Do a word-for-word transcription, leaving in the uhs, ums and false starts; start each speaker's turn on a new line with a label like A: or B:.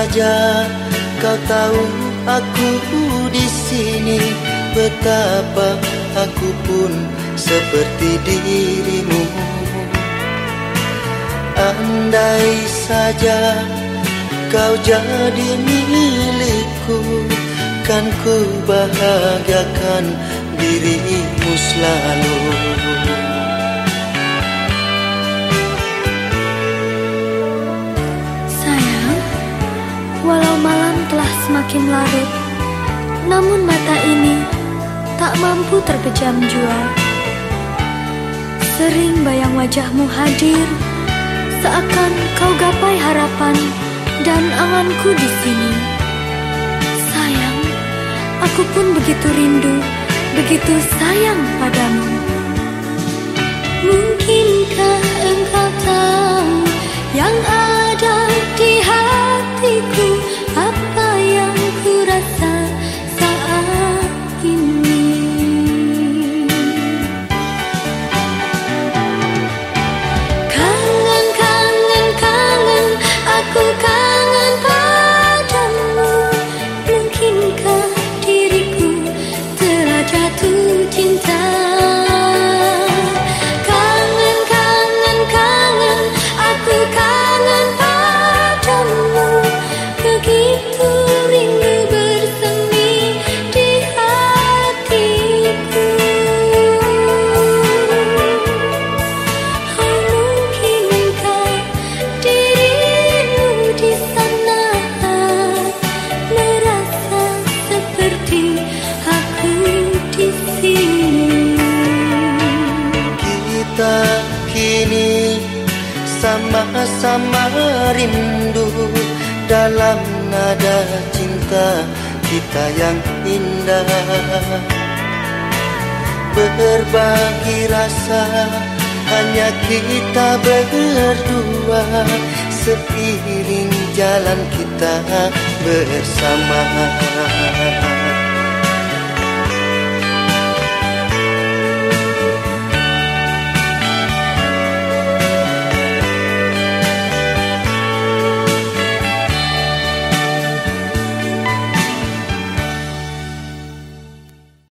A: saja kau tahu aku di sini, betapa aku pun seperti dirimu. Andai saja kau jadi milikku, kan ku bahagiakan dirimu selalu.
B: Sayang, walau malam telah semakin larut, namun mata ini tak mampu terpejam jua. Sering bayang wajahmu hadir, seakan kau gapai harapan dan anganku di sini. Sayang, aku pun begitu rindu, begitu sayang padamu. Mungkinkah engkau tahu yang ada di hatiku, apa yang ku rasa saat ini? Kangen, kangen, kangen, aku kangen padamu. Mungkinkah diriku telah jatuh cinta? Kangen, kangen, kangen, aku kangen padamu. Begitu rindu bersemi di hatiku. Oh, mungkinkah dirimu di sana merasa seperti aku di sini?
A: Kita kini sama-sama rindu dalam nada cinta kita yang indah. Berbagi rasa hanya kita berdua, seiring jalan kita bersama.